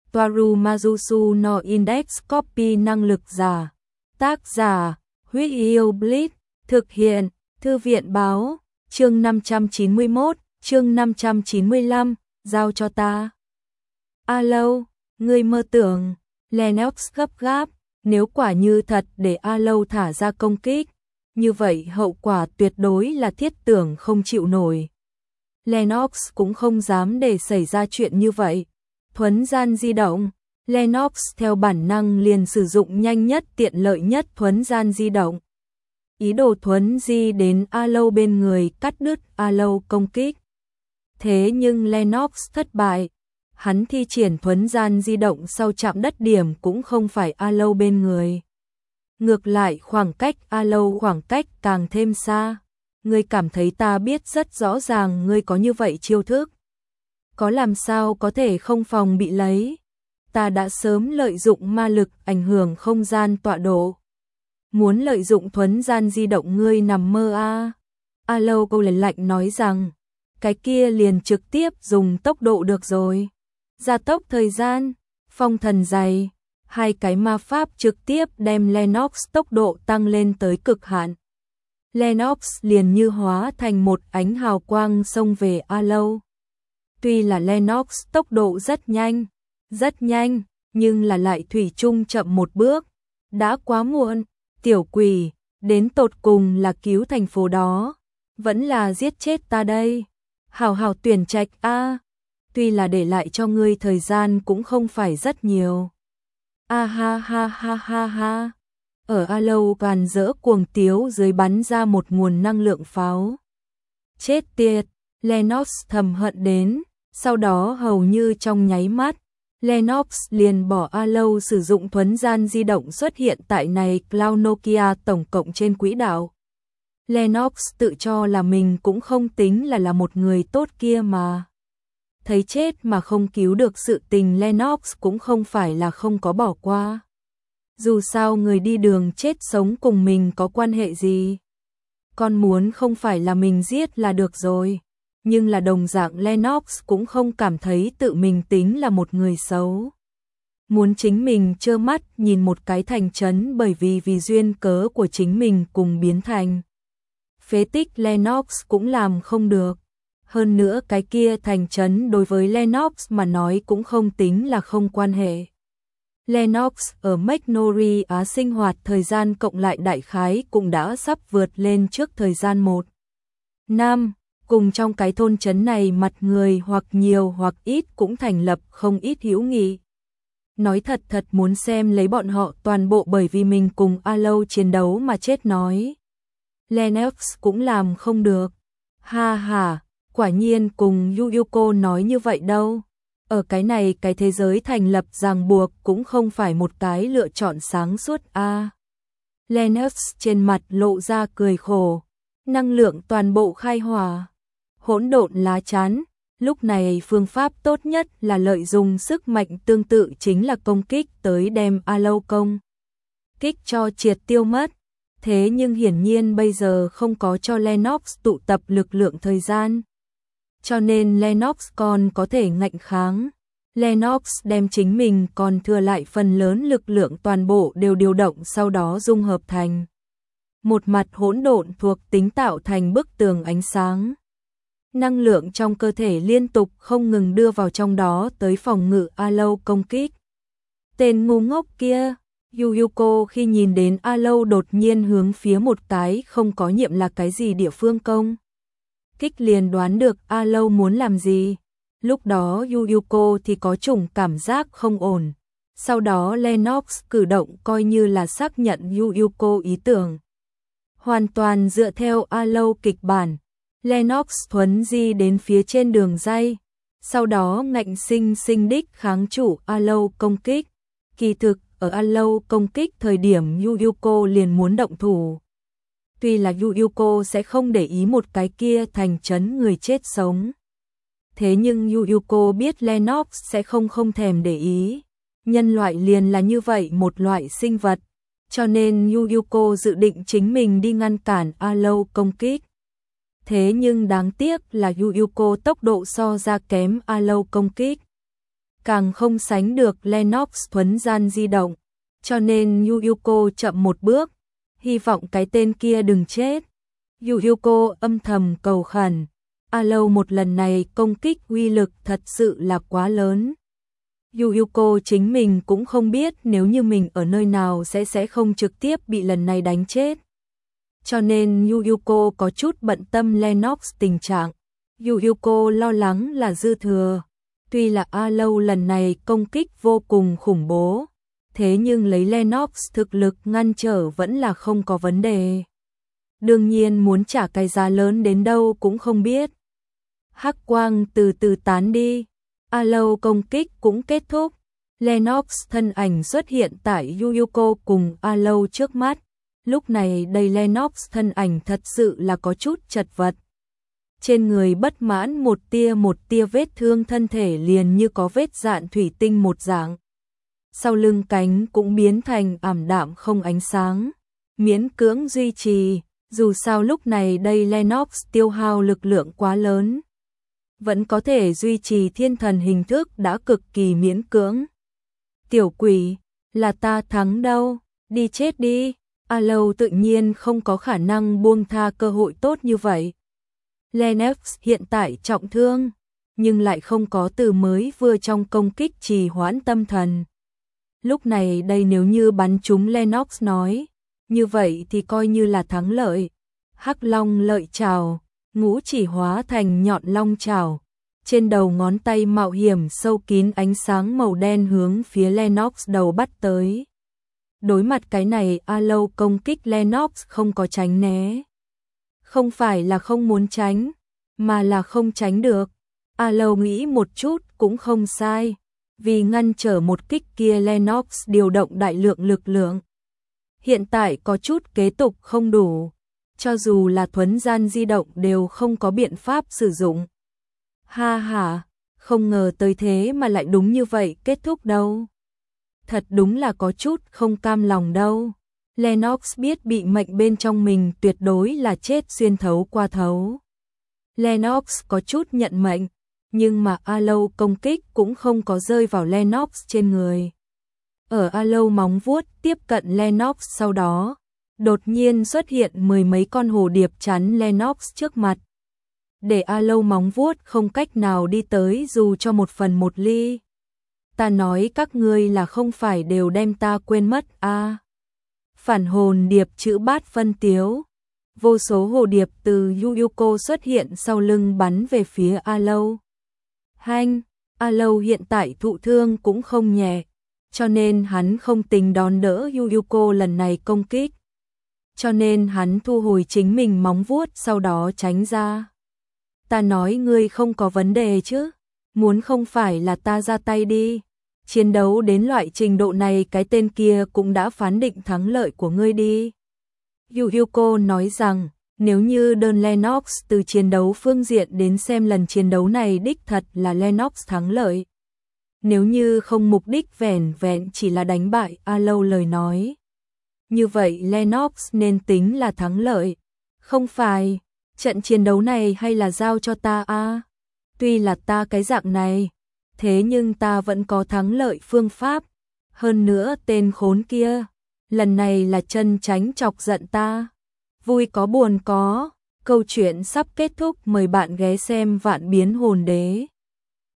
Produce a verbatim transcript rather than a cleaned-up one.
Toaru Majusu no Index Copy năng lực giả. Tác giả, Huyết Yêu Blitz, thực hiện, Thư viện báo, chương năm trăm chín mươi mốt, chương năm trăm chín mươi lăm, giao cho ta. Alo, ngươi mơ tưởng, Lennox gấp gáp, nếu quả như thật để Alo thả ra công kích, như vậy hậu quả tuyệt đối là thiết tưởng không chịu nổi. Lennox cũng không dám để xảy ra chuyện như vậy. Thuấn gian di động, Lennox theo bản năng liền sử dụng nhanh nhất tiện lợi nhất thuấn gian di động. Ý đồ thuấn di đến Alo bên người cắt đứt Alo công kích. Thế nhưng Lennox thất bại. Hắn thi triển thuấn gian di động sau chạm đất điểm cũng không phải Alo bên người. Ngược lại khoảng cách Alo khoảng cách càng thêm xa. Ngươi cảm thấy ta biết rất rõ ràng ngươi có như vậy chiêu thức. Có làm sao có thể không phòng bị lấy. Ta đã sớm lợi dụng ma lực ảnh hưởng không gian tọa độ. Muốn lợi dụng thuấn gian di động ngươi nằm mơ a. À. Alo câu lần lạnh nói rằng, cái kia liền trực tiếp dùng tốc độ được rồi. Gia tốc thời gian, phong thần dày, hai cái ma pháp trực tiếp đem Lennox tốc độ tăng lên tới cực hạn. Lennox liền như hóa thành một ánh hào quang xông về Alo. Tuy là Lennox tốc độ rất nhanh, rất nhanh, nhưng là lại thủy chung chậm một bước. Đã quá muộn, tiểu quỷ, đến tột cùng là cứu thành phố đó, vẫn là giết chết ta đây. Hào hào tuyển trạch a, à, tuy là để lại cho ngươi thời gian cũng không phải rất nhiều. A ha ha ha ha ha. Ở Alo càn rỡ cuồng tiếu dưới bắn ra một nguồn năng lượng pháo. Chết tiệt, Lennox thầm hận đến, sau đó hầu như trong nháy mắt, Lennox liền bỏ Alo sử dụng thuấn gian di động xuất hiện tại này Cloud Nokia tổng cộng trên quỹ đạo. Lennox tự cho là mình cũng không tính là là một người tốt kia mà. Thấy chết mà không cứu được sự tình Lennox cũng không phải là không có bỏ qua. Dù sao người đi đường chết sống cùng mình có quan hệ gì. Con muốn không phải là mình giết là được rồi. Nhưng là đồng dạng Lennox cũng không cảm thấy tự mình tính là một người xấu. Muốn chính mình trơ mắt nhìn một cái thành trấn bởi vì vì duyên cớ của chính mình cùng biến thành. Phế tích Lennox cũng làm không được. Hơn nữa cái kia thành trấn đối với Lennox mà nói cũng không tính là không quan hệ. Lennox ở Magnolia sinh hoạt thời gian cộng lại đại khái cũng đã sắp vượt lên trước thời gian một năm. Cùng trong cái thôn trấn này mặt người hoặc nhiều hoặc ít cũng thành lập không ít hữu nghị. Nói thật thật muốn xem lấy bọn họ toàn bộ bởi vì mình cùng Alo chiến đấu mà chết nói. Lennox cũng làm không được. Ha ha, quả nhiên cùng Yuyuko nói như vậy đâu. Ở cái này cái thế giới thành lập ràng buộc cũng không phải một cái lựa chọn sáng suốt a. À. Lennox trên mặt lộ ra cười khổ. Năng lượng toàn bộ khai hỏa. Hỗn độn lá chắn, lúc này phương pháp tốt nhất là lợi dụng sức mạnh tương tự chính là công kích tới đem Alo công. Kích cho triệt tiêu mất, thế nhưng hiển nhiên bây giờ không có cho Lennox tụ tập lực lượng thời gian. Cho nên Lennox còn có thể ngạnh kháng. Lennox đem chính mình còn thừa lại phần lớn lực lượng toàn bộ đều điều động sau đó dung hợp thành. Một mặt hỗn độn thuộc tính tạo thành bức tường ánh sáng. Năng lượng trong cơ thể liên tục không ngừng đưa vào trong đó tới phòng ngự Alo công kích. Tên ngu ngốc kia, Yuyuko khi nhìn đến Alo đột nhiên hướng phía một cái không có nhiệm là cái gì địa phương công. Kích liền đoán được Alo muốn làm gì. Lúc đó Yuyuko thì có chủng cảm giác không ổn. Sau đó Lennox cử động coi như là xác nhận Yuyuko ý tưởng. Hoàn toàn dựa theo Alo kịch bản. Lennox thuấn di đến phía trên đường ray, sau đó ngạnh sinh sinh đích kháng chủ Alo công kích. Kỳ thực, ở Alo công kích thời điểm Yuyuko liền muốn động thủ. Tuy là Yuyuko sẽ không để ý một cái kia thành trấn người chết sống. Thế nhưng Yuyuko biết Lennox sẽ không không thèm để ý. Nhân loại liền là như vậy một loại sinh vật, cho nên Yuyuko dự định chính mình đi ngăn cản Alo công kích. Thế nhưng đáng tiếc là Yuyuko tốc độ so ra kém Alo công kích. càng không sánh được Lennox thuấn gian di động, cho nên Yuyuko chậm một bước, hy vọng cái tên kia đừng chết. Yuyuko âm thầm cầu khẩn, alo một lần này công kích uy lực thật sự là quá lớn. Yuyuko chính mình cũng không biết nếu như mình ở nơi nào sẽ sẽ không trực tiếp bị lần này đánh chết. Cho nên Yuyuko có chút bận tâm Lennox tình trạng. Yuyuko lo lắng là dư thừa. Tuy là alo lần này công kích vô cùng khủng bố, thế nhưng lấy Lennox thực lực ngăn trở vẫn là không có vấn đề. Đương nhiên muốn trả cái giá lớn đến đâu cũng không biết. Hắc quang từ từ tán đi, alo công kích cũng kết thúc. Lennox thân ảnh xuất hiện tại Yuyuko cùng alo trước mắt. Lúc này đây Lennox thân ảnh thật sự là có chút chật vật. Trên người bất mãn một tia một tia vết thương, thân thể liền như có vết dạn thủy tinh một dạng. Sau lưng cánh cũng biến thành ảm đạm không ánh sáng, miễn cưỡng duy trì, dù sao lúc này đây Lennox tiêu hao lực lượng quá lớn. Vẫn có thể duy trì thiên thần hình thức đã cực kỳ miễn cưỡng. Tiểu quỷ, là ta thắng đâu, đi chết đi. Alo tự nhiên không có khả năng buông tha cơ hội tốt như vậy. Lennox hiện tại trọng thương, nhưng lại không có từ mới vừa trong công kích trì hoãn tâm thần. Lúc này đây nếu như bắn trúng Lennox nói, như vậy thì coi như là thắng lợi. Hắc long lợi trảo, ngũ chỉ hóa thành nhọn long trảo. Trên đầu ngón tay mạo hiểm sâu kín ánh sáng màu đen hướng phía Lennox đầu bắt tới. Đối mặt cái này alo công kích Lennox không có tránh né. Không phải là không muốn tránh, mà là không tránh được. Alo nghĩ một chút cũng không sai. Vì ngăn trở một kích kia Lennox điều động đại lượng lực lượng. Hiện tại có chút kế tục không đủ. Cho dù là thuấn gian di động đều không có biện pháp sử dụng. Ha ha, không ngờ tới thế mà lại đúng như vậy kết thúc đâu. Thật đúng là có chút không cam lòng đâu. Lennox biết bị mệnh bên trong mình tuyệt đối là chết xuyên thấu qua thấu. Lennox có chút nhận mệnh, nhưng mà alo công kích cũng không có rơi vào Lennox trên người. Ở alo móng vuốt tiếp cận Lennox sau đó, đột nhiên xuất hiện mười mấy con hồ điệp chắn Lennox trước mặt. Để alo móng vuốt không cách nào đi tới dù cho một phần một ly. Ta nói các ngươi là không phải đều đem ta quên mất à. Phản hồn điệp chữ bát phân tiếu. Vô số hồ điệp từ Yuyuko xuất hiện sau lưng bắn về phía alo. Hanh, alo hiện tại thụ thương cũng không nhẹ, cho nên hắn không tính đón đỡ Yuyuko lần này công kích. Cho nên hắn thu hồi chính mình móng vuốt sau đó tránh ra. Ta nói ngươi không có vấn đề chứ, muốn không phải là ta ra tay đi. Chiến đấu đến loại trình độ này cái tên kia cũng đã phán định thắng lợi của ngươi đi. Yuyuko nói rằng, nếu như đơn Lennox từ chiến đấu phương diện đến xem lần chiến đấu này đích thật là Lennox thắng lợi. Nếu như không mục đích vẻn vẹn chỉ là đánh bại alo lời nói. Như vậy Lennox nên tính là thắng lợi. Không phải, trận chiến đấu này hay là giao cho ta à? Tuy là ta cái dạng này, thế nhưng ta vẫn có thắng lợi phương pháp. Hơn nữa tên khốn kia, lần này là chân tránh chọc giận ta. Vui có buồn có, câu chuyện sắp kết thúc, mời bạn ghé xem Vạn Biến Hồn Đế.